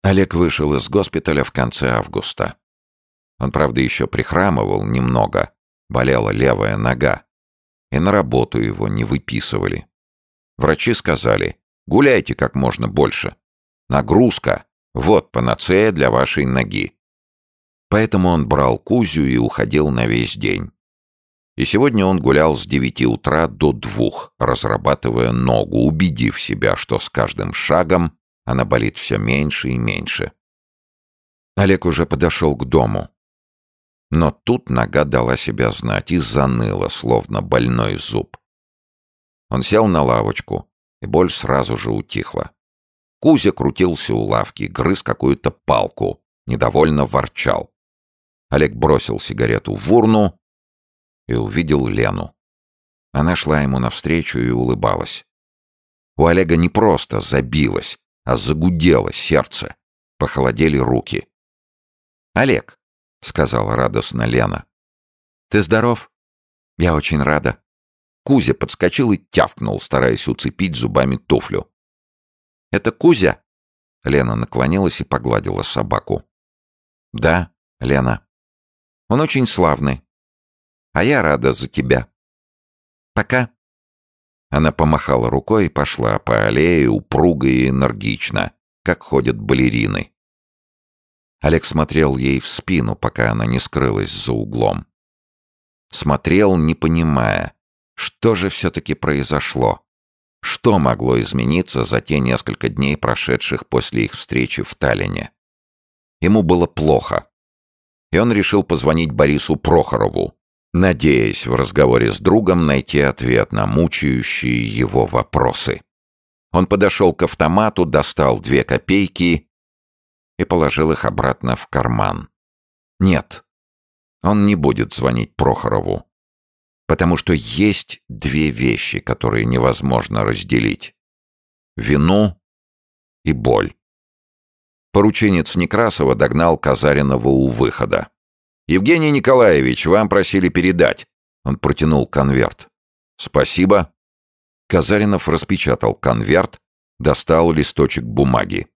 Олег вышел из госпиталя в конце августа. Он, правда, еще прихрамывал немного, болела левая нога, и на работу его не выписывали. Врачи сказали: гуляйте как можно больше. Нагрузка — вот панацея для вашей ноги. Поэтому он брал Кузю и уходил на весь день. И сегодня он гулял с 9 утра до 2, разрабатывая ногу, убедив себя, что с каждым шагом она болит все меньше и меньше. Олег уже подошел к дому. Но тут нога дала себя знать и заныла, словно больной зуб. Он сел на лавочку, и боль сразу же утихла. Кузя крутился у лавки, грыз какую-то палку, недовольно ворчал. Олег бросил сигарету в урну и увидел Лену. Она шла ему навстречу и улыбалась. У Олега не просто забилось, а загудело сердце, похолодели руки. «Олег», — сказала радостно Лена, — «ты здоров? Я очень рада». Кузя подскочил и тявкнул, стараясь уцепить зубами туфлю. «Это Кузя?» Лена наклонилась и погладила собаку. «Да, Лена. Он очень славный. А я рада за тебя. Пока». Она помахала рукой и пошла по аллее упруго и энергично, как ходят балерины. Олег смотрел ей в спину, пока она не скрылась за углом. Смотрел, не понимая, что же все-таки произошло. Что могло измениться за те несколько дней, прошедших после их встречи в Таллине? Ему было плохо. И он решил позвонить Борису Прохорову, надеясь в разговоре с другом найти ответ на мучающие его вопросы. Он подошел к автомату, достал 2 копейки и положил их обратно в карман. Нет, он не будет звонить Прохорову, потому что есть 2 вещи, которые невозможно разделить: вину и боль. Порученец Некрасова догнал Казаринова у выхода. «Евгений Николаевич, вам просили передать». Он протянул конверт. «Спасибо». Казаринов распечатал конверт, достал листочек бумаги.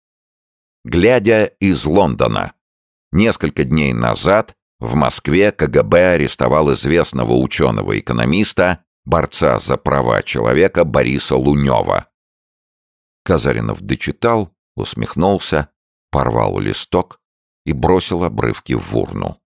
Глядя из Лондона. Несколько дней назад в Москве КГБ арестовал известного ученого-экономиста, борца за права человека Бориса Лунева. Казаринов дочитал, усмехнулся, порвал листок и бросил обрывки в урну.